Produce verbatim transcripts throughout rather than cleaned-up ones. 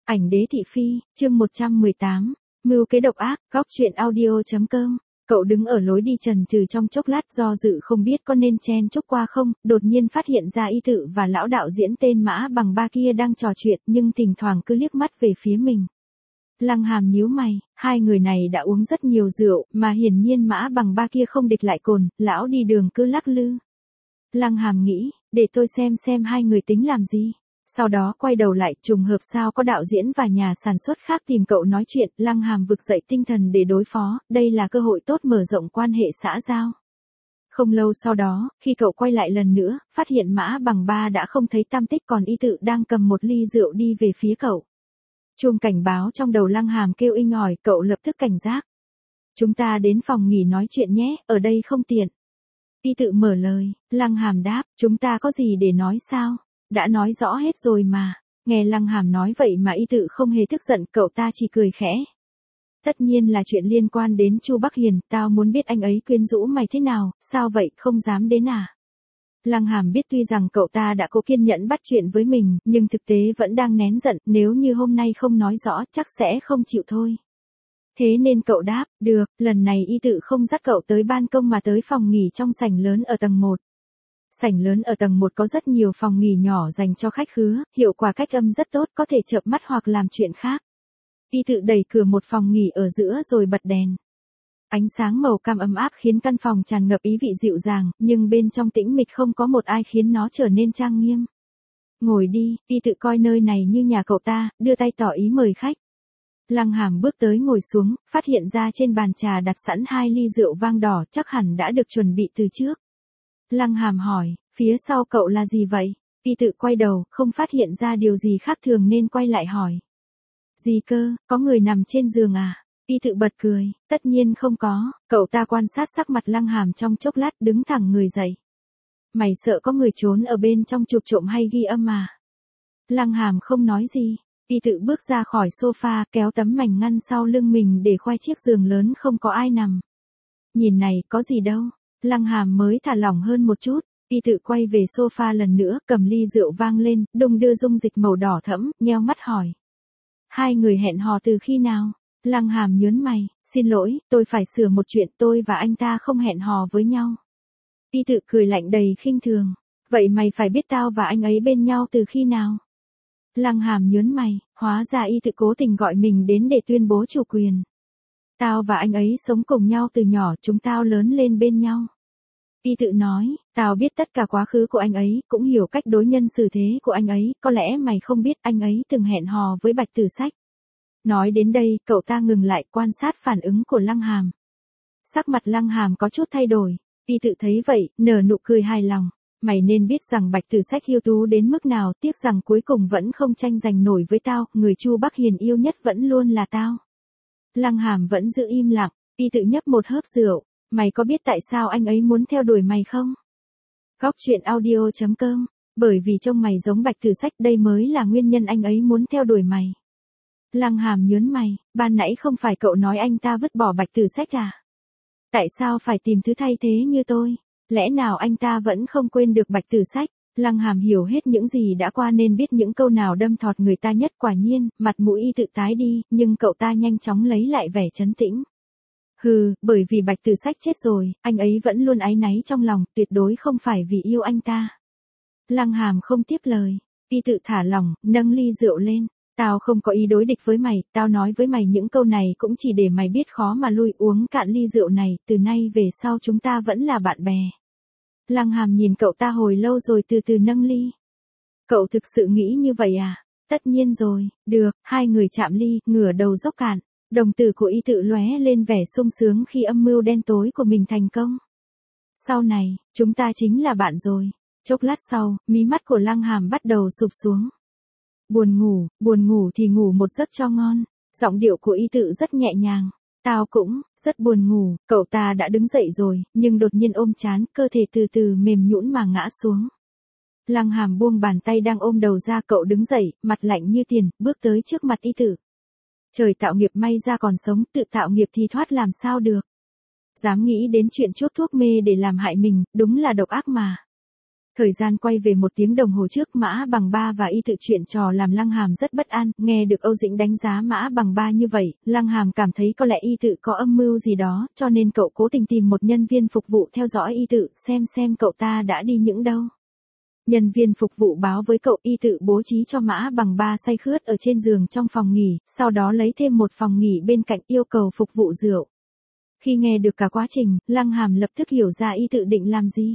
Ảnh đế thị phi, chương một trăm mười tám, mưu kế độc ác, góc truyện audio chấm com. Cậu đứng ở lối đi trần trừ trong chốc lát do dự không biết có nên chen chúc qua không, đột nhiên phát hiện ra y tự và lão đạo diễn tên Mã Bằng Ba kia đang trò chuyện nhưng thỉnh thoảng cứ liếc mắt về phía mình. Lăng Hàm nhíu mày, hai người này đã uống rất nhiều rượu, mà hiển nhiên Mã Bằng Ba kia không địch lại cồn, lão đi đường cứ lắc lư. Lăng Hàm nghĩ, để tôi xem xem hai người tính làm gì. Sau đó quay đầu lại, trùng hợp sao có đạo diễn và nhà sản xuất khác tìm cậu nói chuyện, Lăng Hàm vực dậy tinh thần để đối phó, đây là cơ hội tốt mở rộng quan hệ xã giao. Không lâu sau đó, khi cậu quay lại lần nữa, phát hiện Mã Bằng Ba đã không thấy tăm tích, còn y tự đang cầm một ly rượu đi về phía cậu. Chuông cảnh báo trong đầu Lăng Hàm kêu inh ỏi, cậu lập tức cảnh giác. Chúng ta đến phòng nghỉ nói chuyện nhé, ở đây không tiện. Y tự mở lời, Lăng Hàm đáp, chúng ta có gì để nói sao? Đã nói rõ hết rồi mà. Nghe Lăng Hàm nói vậy mà y tự không hề tức giận, cậu ta chỉ cười khẽ. Tất nhiên là chuyện liên quan đến Chu Bắc Hiền, tao muốn biết anh ấy quyến rũ mày thế nào, sao vậy, không dám đến à? Lăng Hàm biết tuy rằng cậu ta đã cố kiên nhẫn bắt chuyện với mình, nhưng thực tế vẫn đang nén giận, nếu như hôm nay không nói rõ chắc sẽ không chịu thôi. Thế nên cậu đáp, được, lần này y tự không dắt cậu tới ban công mà tới phòng nghỉ trong sảnh lớn ở tầng một. Sảnh lớn ở tầng một có rất nhiều phòng nghỉ nhỏ dành cho khách khứa, hiệu quả cách âm rất tốt, có thể chợp mắt hoặc làm chuyện khác. Y tự đẩy cửa một phòng nghỉ ở giữa rồi bật đèn. Ánh sáng màu cam ấm áp khiến căn phòng tràn ngập ý vị dịu dàng, nhưng bên trong tĩnh mịch không có một ai khiến nó trở nên trang nghiêm. Ngồi đi, y tự coi nơi này như nhà cậu ta, đưa tay tỏ ý mời khách. Lăng Hàm bước tới ngồi xuống, phát hiện ra trên bàn trà đặt sẵn hai ly rượu vang đỏ, chắc hẳn đã được chuẩn bị từ trước. Lăng Hàm hỏi, phía sau cậu là gì vậy? Y tự quay đầu, không phát hiện ra điều gì khác thường nên quay lại hỏi. Gì cơ, có người nằm trên giường à? Y tự bật cười, tất nhiên không có, cậu ta quan sát sắc mặt Lăng Hàm trong chốc lát, đứng thẳng người dậy. Mày sợ có người trốn ở bên trong chụp trộm hay ghi âm à? Lăng Hàm không nói gì, y tự bước ra khỏi sofa, kéo tấm mảnh ngăn sau lưng mình để khoe chiếc giường lớn không có ai nằm. Nhìn này, có gì đâu. Lăng Hàm mới thả lỏng hơn một chút, y tự quay về sofa lần nữa, cầm ly rượu vang lên, đung đưa dung dịch màu đỏ thẫm, nheo mắt hỏi. Hai người hẹn hò từ khi nào? Lăng Hàm nhớn mày, xin lỗi, tôi phải sửa một chuyện, tôi và anh ta không hẹn hò với nhau. Y tự cười lạnh đầy khinh thường, vậy mày phải biết tao và anh ấy bên nhau từ khi nào? Lăng Hàm nhớn mày, hóa ra y tự cố tình gọi mình đến để tuyên bố chủ quyền. Tao và anh ấy sống cùng nhau từ nhỏ, chúng tao lớn lên bên nhau. Y tự nói, tao biết tất cả quá khứ của anh ấy, cũng hiểu cách đối nhân xử thế của anh ấy, có lẽ mày không biết anh ấy từng hẹn hò với Bạch Tử Sách. Nói đến đây, cậu ta ngừng lại quan sát phản ứng của Lăng Hàm. Sắc mặt Lăng Hàm có chút thay đổi, y tự thấy vậy, nở nụ cười hài lòng. Mày nên biết rằng Bạch Tử Sách ưu tú đến mức nào, tiếc rằng cuối cùng vẫn không tranh giành nổi với tao, người Chu Bắc Hiền yêu nhất vẫn luôn là tao. Lăng Hàm vẫn giữ im lặng, y tự nhấp một hớp rượu, mày có biết tại sao anh ấy muốn theo đuổi mày không? Góc truyện audio chấm com, bởi vì trông mày giống Bạch Tử Sách, đây mới là nguyên nhân anh ấy muốn theo đuổi mày. Lăng Hàm nhớn mày, ban nãy không phải cậu nói anh ta vứt bỏ Bạch Tử Sách à? Tại sao phải tìm thứ thay thế như tôi? Lẽ nào anh ta vẫn không quên được Bạch Tử Sách? Lăng Hàm hiểu hết những gì đã qua nên biết những câu nào đâm thọt người ta nhất, quả nhiên, mặt mũi y tự tái đi, nhưng cậu ta nhanh chóng lấy lại vẻ trấn tĩnh. Hừ, bởi vì Bạch Tử Sách chết rồi, anh ấy vẫn luôn áy náy trong lòng, tuyệt đối không phải vì yêu anh ta. Lăng Hàm không tiếp lời, y tự thả lỏng, nâng ly rượu lên. Tao không có ý đối địch với mày, tao nói với mày những câu này cũng chỉ để mày biết khó mà lui, uống cạn ly rượu này, từ nay về sau chúng ta vẫn là bạn bè. Lăng Hàm nhìn cậu ta hồi lâu rồi từ từ nâng ly. Cậu thực sự nghĩ như vậy à? Tất nhiên rồi, được, hai người chạm ly, ngửa đầu dốc cạn. Đồng tử của y tự lóe lên vẻ sung sướng khi âm mưu đen tối của mình thành công. Sau này, chúng ta chính là bạn rồi. Chốc lát sau, mí mắt của Lăng Hàm bắt đầu sụp xuống. Buồn ngủ, buồn ngủ thì ngủ một giấc cho ngon. Giọng điệu của y tự rất nhẹ nhàng. Tao cũng, rất buồn ngủ, cậu ta đã đứng dậy rồi, nhưng đột nhiên ôm trán, cơ thể từ từ mềm nhũn mà ngã xuống. Lăng Hàm buông bàn tay đang ôm đầu ra, cậu đứng dậy, mặt lạnh như tiền, bước tới trước mặt y tự. Trời tạo nghiệp may ra còn sống, tự tạo nghiệp thì thoát làm sao được. Dám nghĩ đến chuyện chuốc thuốc mê để làm hại mình, đúng là độc ác mà. Thời gian quay về một tiếng đồng hồ trước, Mã Bằng Ba và Y Tự chuyện trò làm Lăng Hàm rất bất an, nghe được Âu Dĩnh đánh giá Mã Bằng Ba như vậy, Lăng Hàm cảm thấy có lẽ Y Tự có âm mưu gì đó, cho nên cậu cố tình tìm một nhân viên phục vụ theo dõi Y Tự, xem xem cậu ta đã đi những đâu. Nhân viên phục vụ báo với cậu Y Tự bố trí cho Mã Bằng Ba say khướt ở trên giường trong phòng nghỉ, sau đó lấy thêm một phòng nghỉ bên cạnh yêu cầu phục vụ rượu. Khi nghe được cả quá trình, Lăng Hàm lập tức hiểu ra Y Tự định làm gì.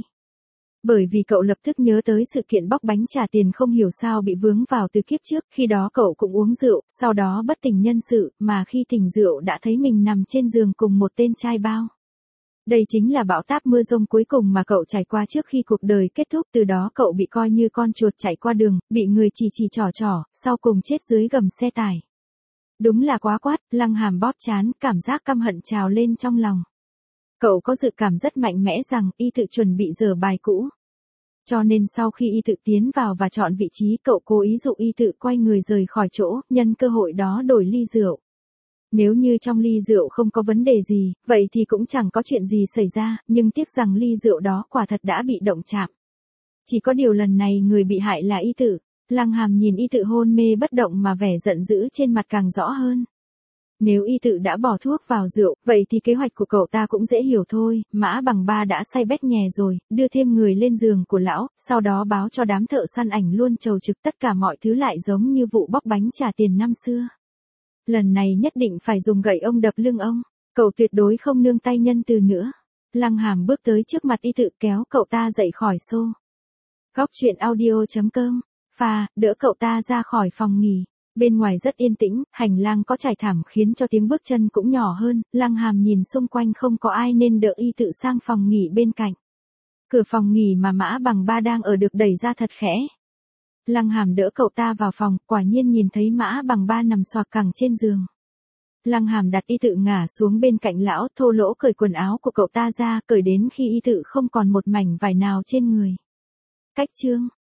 Bởi vì cậu lập tức nhớ tới sự kiện bóc bánh trả tiền không hiểu sao bị vướng vào từ kiếp trước, khi đó cậu cũng uống rượu, sau đó bất tỉnh nhân sự, mà khi tỉnh rượu đã thấy mình nằm trên giường cùng một tên trai bao. Đây chính là bão táp mưa rông cuối cùng mà cậu trải qua trước khi cuộc đời kết thúc, từ đó cậu bị coi như con chuột chạy qua đường, bị người chỉ chỉ trỏ trỏ, sau cùng chết dưới gầm xe tải. Đúng là quá quát, Lăng Hàm bóp trán, cảm giác căm hận trào lên trong lòng. Cậu có dự cảm rất mạnh mẽ rằng Y Tự chuẩn bị dở bài cũ. Cho nên sau khi Y Tự tiến vào và chọn vị trí, cậu cố ý dụ Y Tự quay người rời khỏi chỗ, nhân cơ hội đó đổi ly rượu. Nếu như trong ly rượu không có vấn đề gì, vậy thì cũng chẳng có chuyện gì xảy ra, nhưng tiếc rằng ly rượu đó quả thật đã bị động chạm. Chỉ có điều lần này người bị hại là Y Tự. Lăng Hàm nhìn Y Tự hôn mê bất động mà vẻ giận dữ trên mặt càng rõ hơn. Nếu Y Tự đã bỏ thuốc vào rượu, vậy thì kế hoạch của cậu ta cũng dễ hiểu thôi, Mã Bằng Ba đã say bét nhè rồi, đưa thêm người lên giường của lão, sau đó báo cho đám thợ săn ảnh luôn chầu trực, tất cả mọi thứ lại giống như vụ bóc bánh trả tiền năm xưa. Lần này nhất định phải dùng gậy ông đập lưng ông, cậu tuyệt đối không nương tay nhân từ nữa. Lăng Hàm bước tới trước mặt Y Tự kéo cậu ta dậy khỏi xô. Góc truyện audio chấm com, pha, đỡ cậu ta ra khỏi phòng nghỉ. Bên ngoài rất yên tĩnh, hành lang có trải thảm khiến cho tiếng bước chân cũng nhỏ hơn, Lăng Hàm nhìn xung quanh không có ai nên đỡ Y Tự sang phòng nghỉ bên cạnh. Cửa phòng nghỉ mà Mã Bằng Ba đang ở được đẩy ra thật khẽ. Lăng Hàm đỡ cậu ta vào phòng, quả nhiên nhìn thấy Mã Bằng Ba nằm xoạc cẳng trên giường. Lăng Hàm đặt Y Tự ngả xuống bên cạnh lão, thô lỗ cởi quần áo của cậu ta ra, cởi đến khi Y Tự không còn một mảnh vải nào trên người. Cách chương